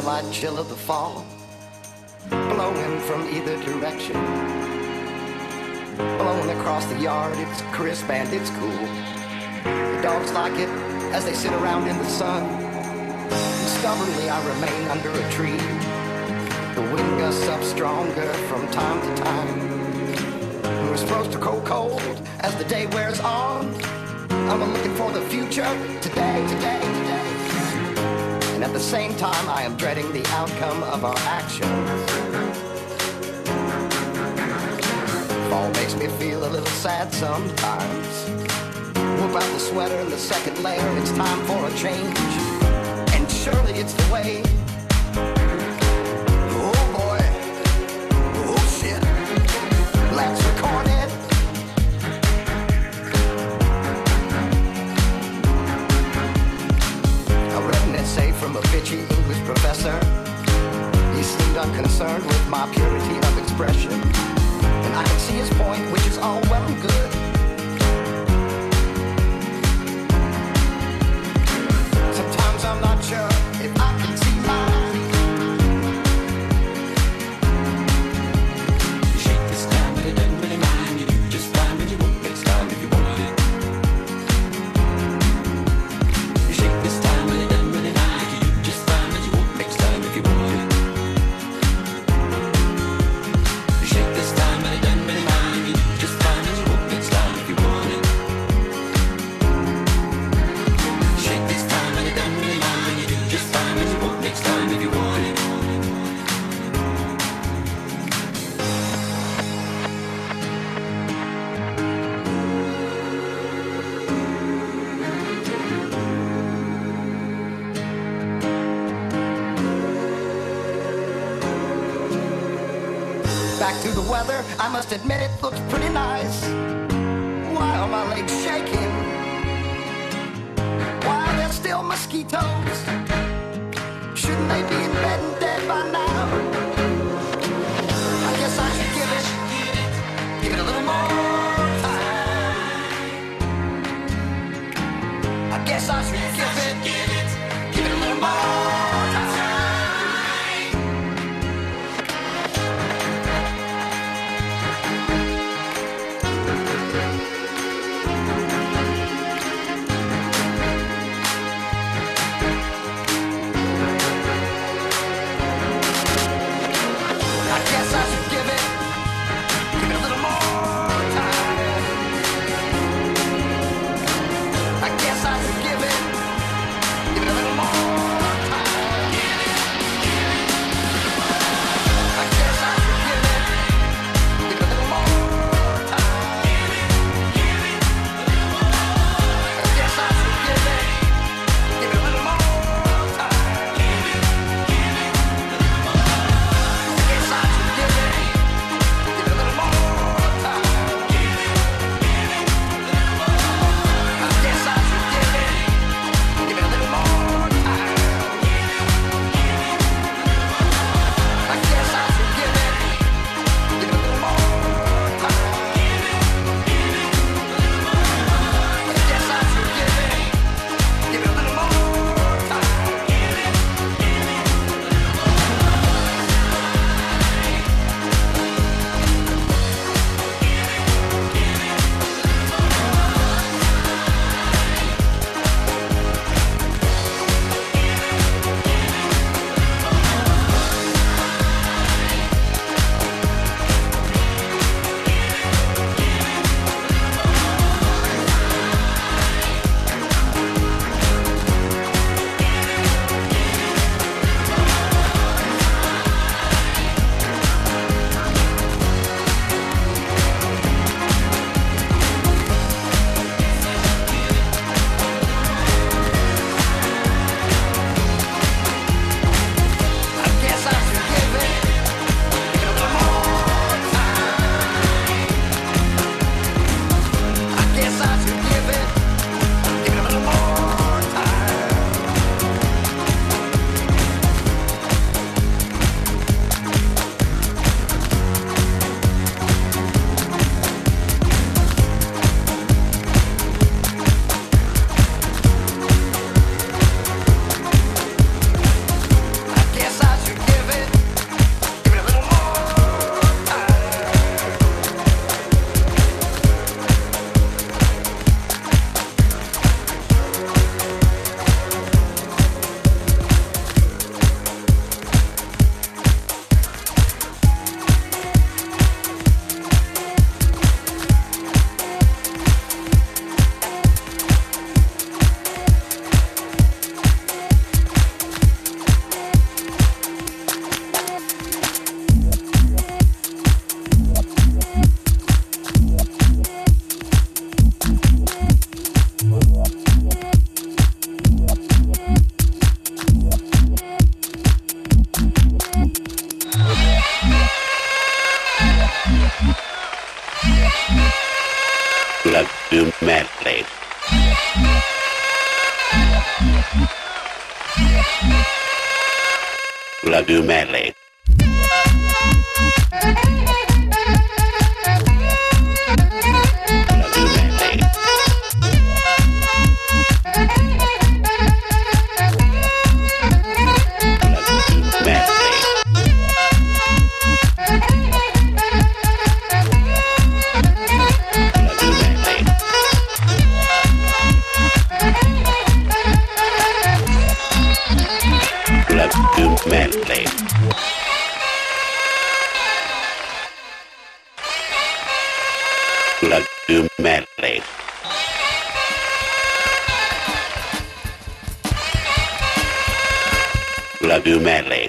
twilight chill of the fall, blowing from either direction. Blowing across the yard, it's crisp and it's cool. The dogs like it as they sit around in the sun. And stubbornly I remain under a tree. The wind gusts up stronger from time to time. We're supposed to grow cold as the day wears on. I'm looking for the future today. And at the same time I am dreading the outcome of our actions. Fall makes me feel a little sad sometimes. Whip out the sweater and the second layer, it's time for a change. And surely it's the way. Oh boy, oh shit, let's record it. I read an essay from a bitchy English professor. He seemed unconcerned with my purity of expression. And I can see his point, which is all well and good. Sometimes I'm not sure if I can see mine. You shake this time, but it doesn't really mind. You do just fine, but you won't next time if you want it. You shake this time, but it doesn't really mind. You do just fine, but you won't next time if you want it. You shake this time, but it doesn't really mind. You do just fine, but you won't next time if you want it. Shake this time, but it doesn't really mind. You do just fine, but you won't next time if you want it. Back to the weather, I must admit it looks pretty nice. Why are my legs shaking? Why are there still mosquitoes? Shouldn't they be in bed and dead by now? I guess I should give it a little more time. I guess I should give it a little more time. I guess I should give it a little more time. I guess I should give it a little more time. Gladu medley. Medley. Gladu medley. Gladu medley.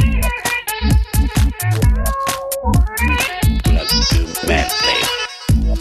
Medley.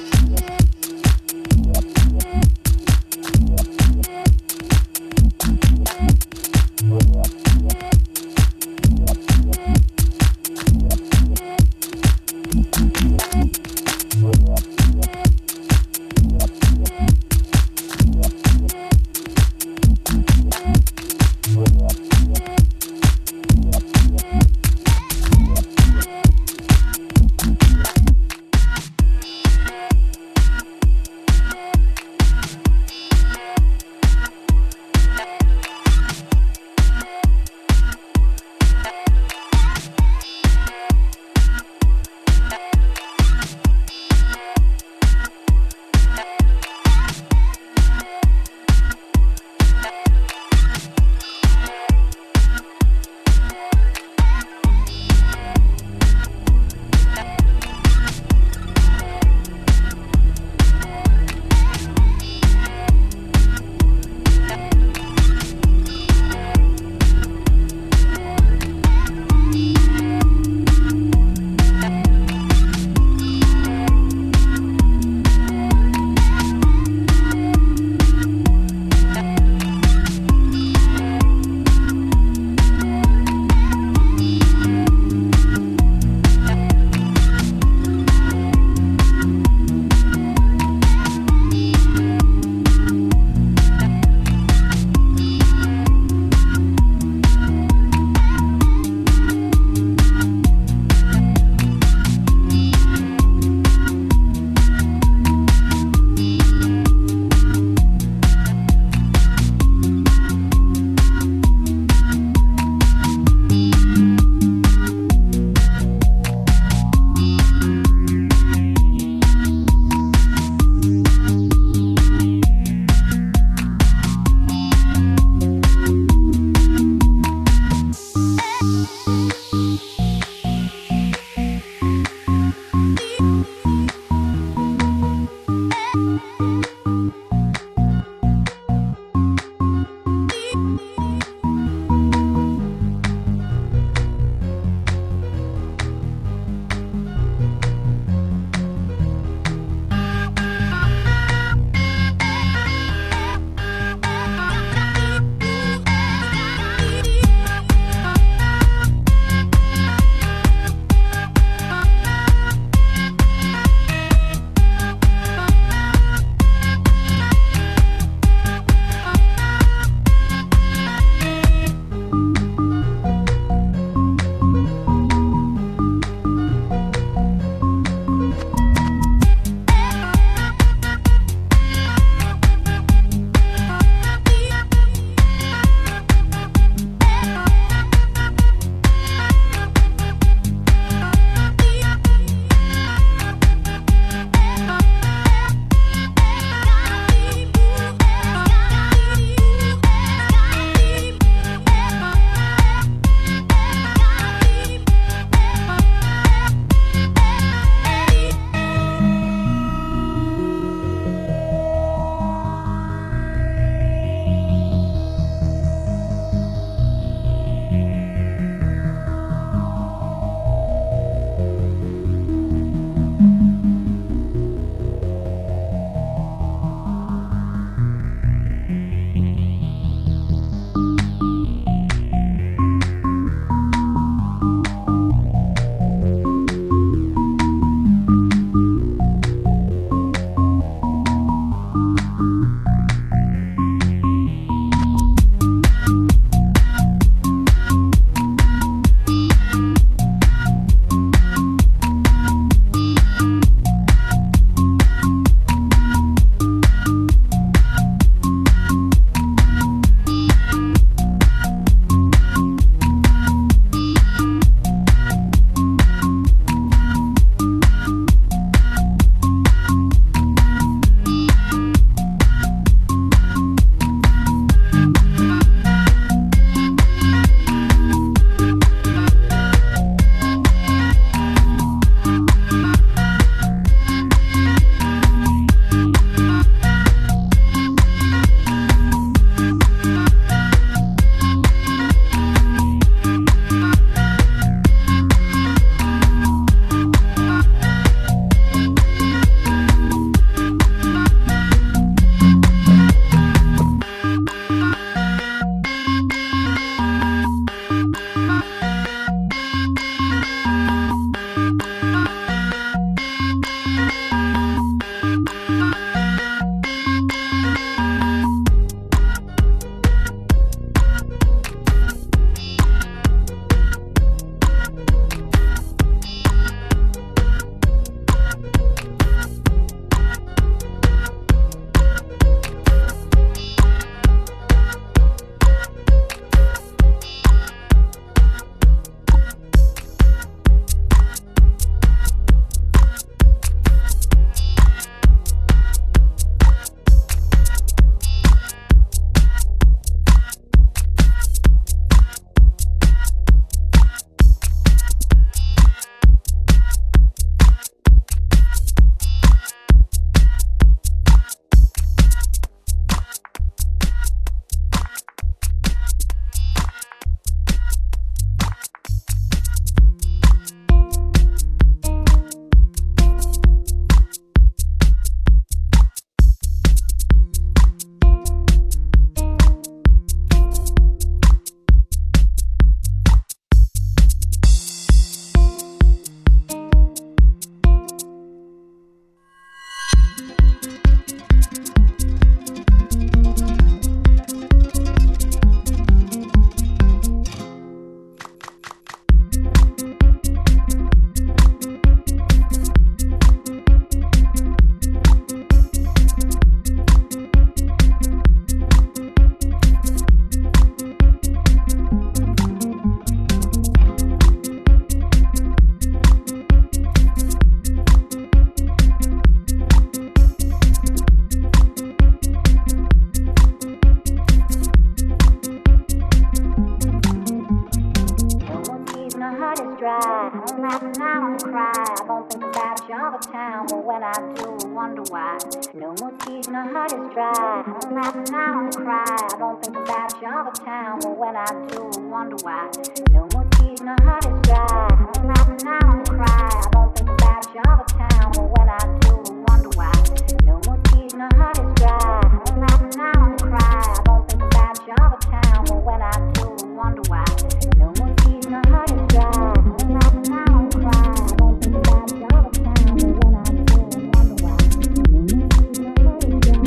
don't laugh and I don't cry. I don't think about you all the time, but when I do, I wonder why. No more tears, my heart is dry. I don't laugh and I don't cry. I don't think about you all the time, but when I do, I wonder why. No more tears, my heart is dry. I don't laugh and I don't cry. I don't think about you all the time, but when I do, I wonder why. No more tears, my heart is dry. I don't laugh and I don't cry. I don't think about you all the time, but when I do, I wonder why. No more tears, my heart is dry. I don't laugh and I don't cry. I don't think about you all the time, but when I do, I wonder why. No more tears, my heart is dry.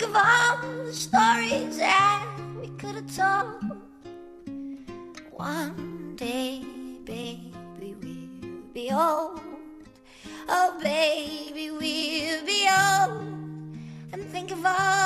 think of all the stories that we could have told. One day, baby, we'll be old. Oh, baby, we'll be old. And think of all